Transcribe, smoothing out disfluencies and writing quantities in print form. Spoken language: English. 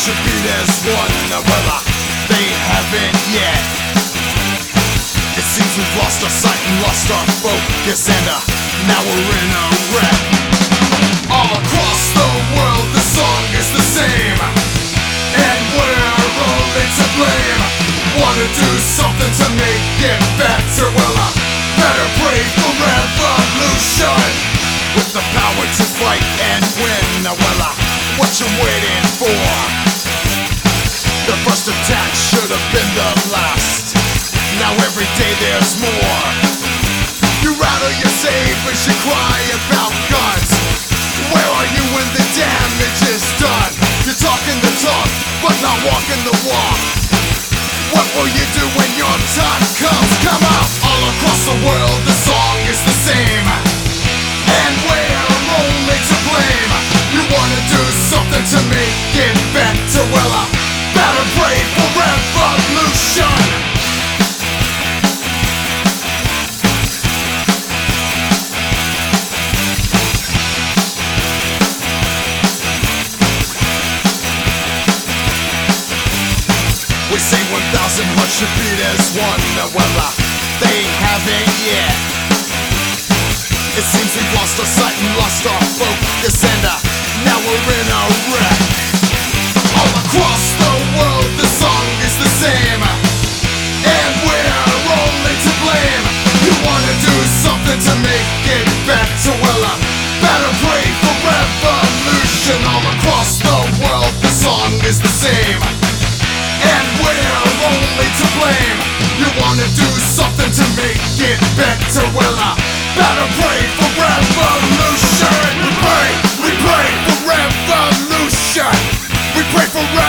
should beat as one. Well, they haven't yet. It seems we've lost our sight and lost our focus, and now we're in a wreck. All across the world the song is the same, and we're only to blame. Wanna do something to make it better? Well, better pray for revolution, with the power to fight and win. Well, what you waiting for? The first attack should have been the last. Now every day there's more. You rattle your sabers, you cry about guns. Where are you when the damage is done? You're talking the talk, but not walking the walk. What will you do when your time comes? Come out! All across the world the song is the same, and we're only to blame. You wanna do something to make it better? Well, better pray for revolution. We say 1,000 hearts should beat as one. Well, they haven't yet. It seems we've lost our sight and lost our focus, and now we're in a wreck. All across the world the song is the same, and we're only to blame. You wanna do something to make it better? Well, better pray for revolution. All across the world the song is the same, and we're only to blame. You wanna do something to make it better? Well, better pray for revolution. We pray for revolution. We pray for revolution.